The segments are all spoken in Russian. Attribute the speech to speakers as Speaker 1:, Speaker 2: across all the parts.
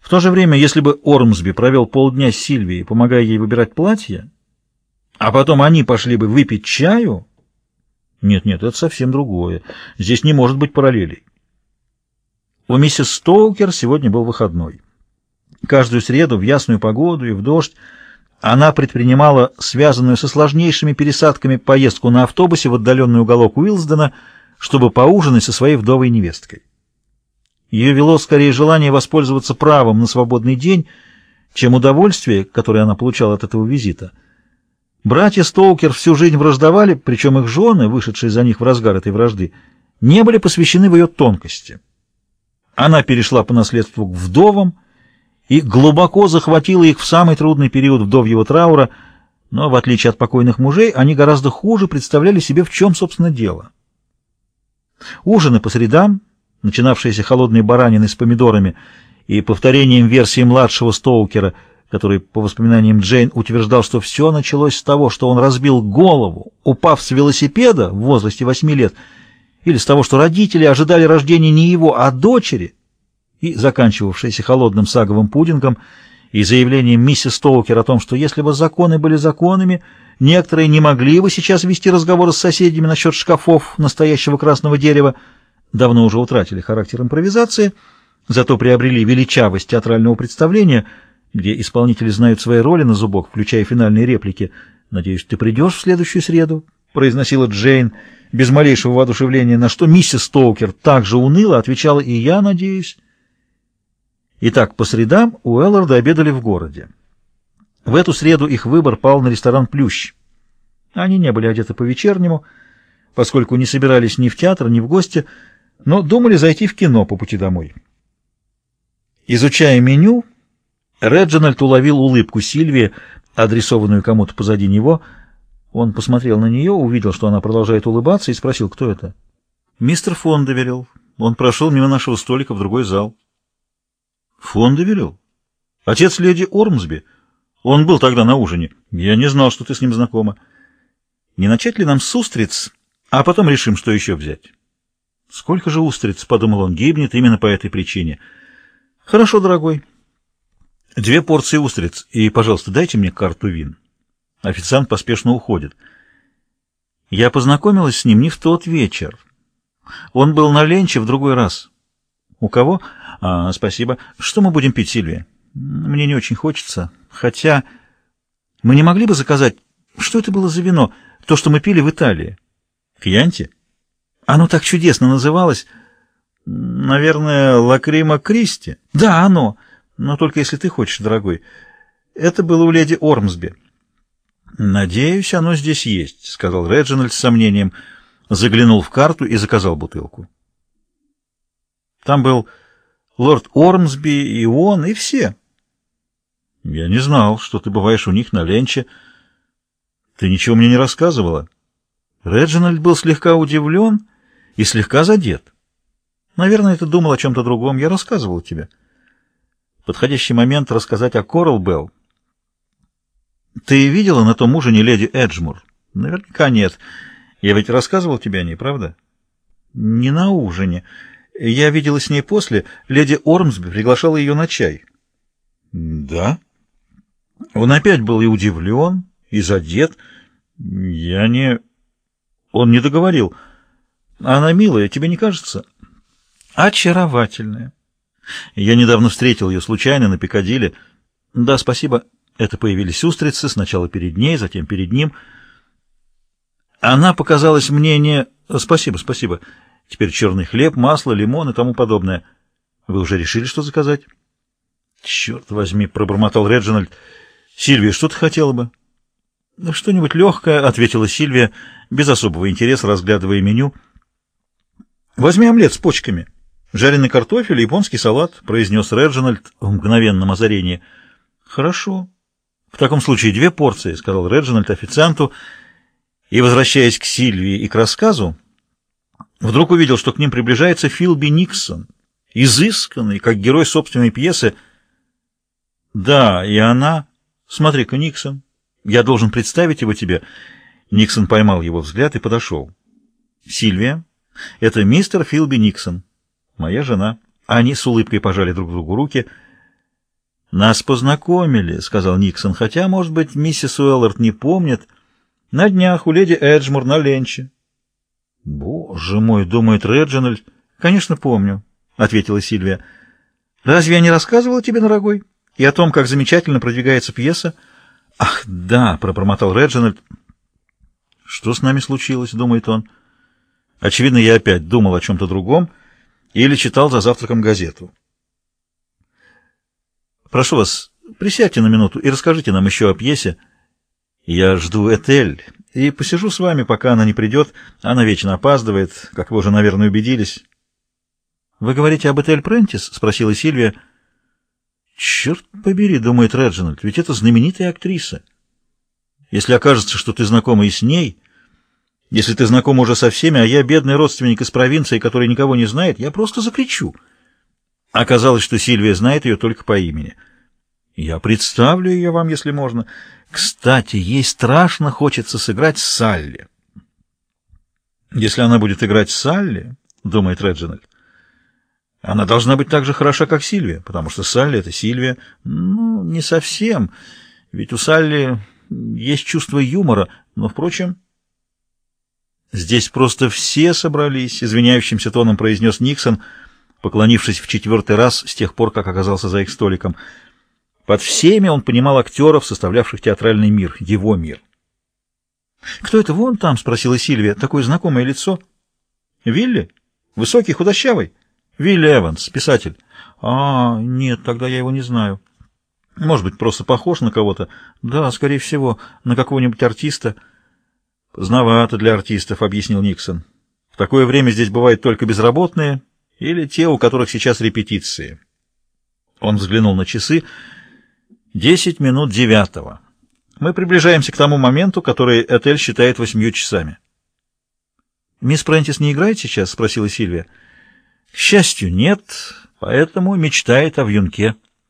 Speaker 1: В то же время, если бы Ормсби провел полдня с Сильвией, помогая ей выбирать платье, а потом они пошли бы выпить чаю... Нет, это совсем другое. Здесь не может быть параллелей. У миссис Стоукер сегодня был выходной. Каждую среду в ясную погоду и в дождь она предпринимала связанную со сложнейшими пересадками поездку на автобусе в отдаленный уголок Уилсдена, чтобы поужинать со своей вдовой невесткой. Ее вело скорее желание воспользоваться правом на свободный день, чем удовольствие, которое она получала от этого визита. Братья Стоукер всю жизнь враждовали, причем их жены, вышедшие за них в разгар этой вражды, не были посвящены в ее тонкости. Она перешла по наследству к вдовам и глубоко захватила их в самый трудный период вдовьего траура, но, в отличие от покойных мужей, они гораздо хуже представляли себе, в чем, собственно, дело. Ужины по средам, начинавшиеся холодной бараниной с помидорами и повторением версии младшего Стоукера, который, по воспоминаниям Джейн, утверждал, что все началось с того, что он разбил голову, упав с велосипеда в возрасте 8 лет, или с того, что родители ожидали рождения не его, а дочери, и заканчивавшийся холодным саговым пудингом и заявлением миссис Стоукер о том, что если бы законы были законами, некоторые не могли бы сейчас вести разговоры с соседями насчет шкафов настоящего красного дерева, давно уже утратили характер импровизации, зато приобрели величавость театрального представления, где исполнители знают свои роли на зубок, включая финальные реплики. «Надеюсь, ты придешь в следующую среду», — произносила Джейн без малейшего воодушевления, на что миссис Стоукер также уныло отвечала: «И я надеюсь». Итак, по средам Уэлларды обедали в городе. В эту среду их выбор пал на ресторан «Плющ». Они не были одеты по-вечернему, поскольку не собирались ни в театр, ни в гости, но думали зайти в кино по пути домой. Изучая меню, Реджинальд уловил улыбку Сильвии, адресованную кому-то позади него. Он посмотрел на нее, увидел, что она продолжает улыбаться, и спросил, кто это. «Мистер Фондеверилл. Он прошел мимо нашего столика в другой зал». «Фондеверилл? Отец леди Ормсби? Он был тогда на ужине. Я не знал, что ты с ним знакома. Не начать ли нам с устриц, а потом решим, что еще взять?» «Сколько же устриц?» — подумал он, — гибнет именно по этой причине. «Хорошо, дорогой. 2 порции устриц, и, пожалуйста, дайте мне карту вин». Официант поспешно уходит. Я познакомилась с ним не в тот вечер. Он был на ленче в другой раз. «У кого?» «Спасибо. Что мы будем пить, Сильвия?» «Мне не очень хочется. Хотя мы не могли бы заказать... Что это было за вино? То, что мы пили в Италии?» «Кьянти?» «Оно так чудесно называлось. Наверное, Лакрима Кристи?» «Да, оно. Но только если ты хочешь, дорогой. Это было у леди Ормсби». «Надеюсь, оно здесь есть», — сказал Реджинальд с сомнением, заглянул в карту и заказал бутылку. Там был лорд Ормсби, и он, и все. «Я не знал, что ты бываешь у них на ленче. Ты ничего мне не рассказывала». Реджинальд был слегка удивлен и слегка задет. «Наверное, ты думал о чем-то другом. Я рассказывал тебе». Подходящий момент рассказать о Корал Белл. «Ты видела на том ужине леди Эджмур?» «Наверняка нет. Я ведь рассказывал тебе о ней, правда?» «Не на ужине. Я видела с ней после. Леди Ормсби приглашала ее на чай». «Да?» Он опять был и удивлен, и задет. Он не договорил. «Она милая, тебе не кажется?» «Очаровательная. Я недавно встретил ее случайно на Пикадилли. Да, спасибо». Это появились устрицы, сначала перед ней, затем перед ним. Она показалась мне не... Спасибо, спасибо. Теперь черный хлеб, масло, лимон и тому подобное. Вы уже решили, что заказать? Черт возьми, пробормотал Реджинальд. Сильвия, что ты хотела бы? Что-нибудь легкое, ответила Сильвия, без особого интереса, разглядывая меню. Возьми омлет с почками. Жареный картофель и японский салат, произнес Реджинальд в мгновенном озарении. Хорошо. «В таком случае 2 порции», — сказал Реджинальд официанту, и, возвращаясь к Сильвии и к рассказу, вдруг увидел, что к ним приближается Филби Никсон, изысканный, как герой собственной пьесы. «Да, и она... Смотри-ка, Никсон, я должен представить его тебе». Никсон поймал его взгляд и подошел. «Сильвия, это мистер Филби Никсон, моя жена». Они с улыбкой пожали друг другу руки. «Нас познакомили», — сказал Никсон, «хотя, может быть, миссис Уэллард не помнит. На днях у леди Эджмур на ленче». «Боже мой», — думает Реджинальд. «Конечно, помню», — ответила Сильвия. «Разве я не рассказывала тебе, дорогой, и о том, как замечательно продвигается пьеса?» «Ах, да», — пробормотал Реджинальд. «Что с нами случилось?» — думает он. «Очевидно, я опять думал о чем-то другом или читал за завтраком газету». «Прошу вас, присядьте на минуту и расскажите нам еще о пьесе. Я жду Этель и посижу с вами, пока она не придет. Она вечно опаздывает, как вы уже, наверное, убедились». «Вы говорите об Этель Прентис?» — спросила Сильвия. «Черт побери», — думает Реджинальд, — «ведь это знаменитая актриса. Если окажется, что ты знакома и с ней, если ты знакома уже со всеми, а я бедный родственник из провинции, который никого не знает, я просто закричу». Оказалось, что Сильвия знает ее только по имени. «Я представлю ее вам, если можно. Кстати, ей страшно хочется сыграть Салли». «Если она будет играть Салли, — думает Реджинальд, — она должна быть так же хороша, как Сильвия, потому что Салли — это Сильвия. Ну, не совсем, ведь у Салли есть чувство юмора, но, впрочем...» «Здесь просто все собрались», — извиняющимся тоном произнес Никсон, поклонившись в 4-й раз с тех пор, как оказался за их столиком. Под всеми он понимал актеров, составлявших театральный мир, его мир. «Кто это вон там?» — спросила Сильвия. «Такое знакомое лицо». «Вилли? Высокий, худощавый?» «Вилли Эванс, писатель». «А, нет, тогда я его не знаю». «Может быть, просто похож на кого-то?» «Да, скорее всего, на какого-нибудь артиста». «Поздновато для артистов», — объяснил Никсон. «В такое время здесь бывают только безработные или те, у которых сейчас репетиции». Он взглянул на часы. 10 минут 9. Мы приближаемся к тому моменту, который Этель считает 8 часами. «Мисс Прентис не играет сейчас?» — спросила Сильвия. «К счастью, нет, поэтому мечтает о вьюнке».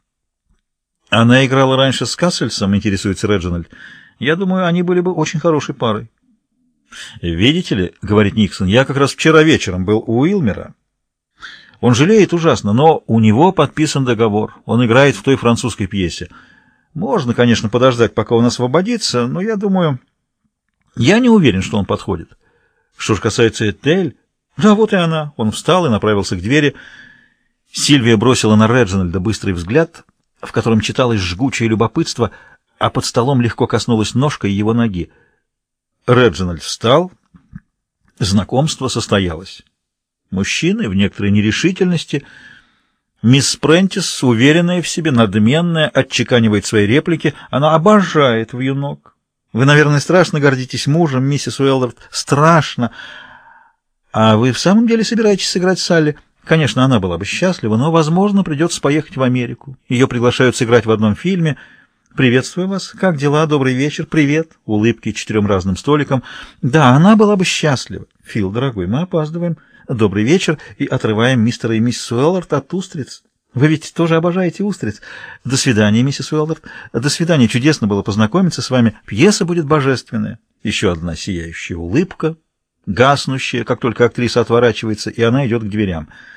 Speaker 1: «Она играла раньше с Кассельсом», — интересуется Реджинальд. «Я думаю, они были бы очень хорошей парой». «Видите ли, — говорит Никсон, — я как раз вчера вечером был у Уилмера. Он жалеет ужасно, но у него подписан договор. Он играет в той французской пьесе. Можно, конечно, подождать, пока он освободится, но я думаю... Я не уверен, что он подходит. Что же касается Этель... Да, вот и она». Он встал и направился к двери. Сильвия бросила на Реджинальда быстрый взгляд, в котором читалось жгучее любопытство, а под столом легко коснулась ножкой его ноги. Реджинальд встал. Знакомство состоялось. Мужчины в некоторой нерешительности. Мисс Прентис, уверенная в себе, надменная, отчеканивает свои реплики. Она обожает вьюнок. «Вы, наверное, страшно гордитесь мужем, миссис Уэллард. Страшно. А вы в самом деле собираетесь сыграть Салли?» Конечно, она была бы счастлива, но, возможно, придется поехать в Америку. Ее приглашают сыграть в одном фильме. «Приветствую вас. Как дела? Добрый вечер. Привет». Улыбки 4 разным столикам. «Да, она была бы счастлива. Фил, дорогой, мы опаздываем. Добрый вечер». И отрываем мистера и миссис Уэллард от устриц. Вы ведь тоже обожаете устриц. До свидания, миссис Уэллард. До свидания. Чудесно было познакомиться с вами. Пьеса будет божественная. Еще одна сияющая улыбка, гаснущая, как только актриса отворачивается, и она идет к дверям.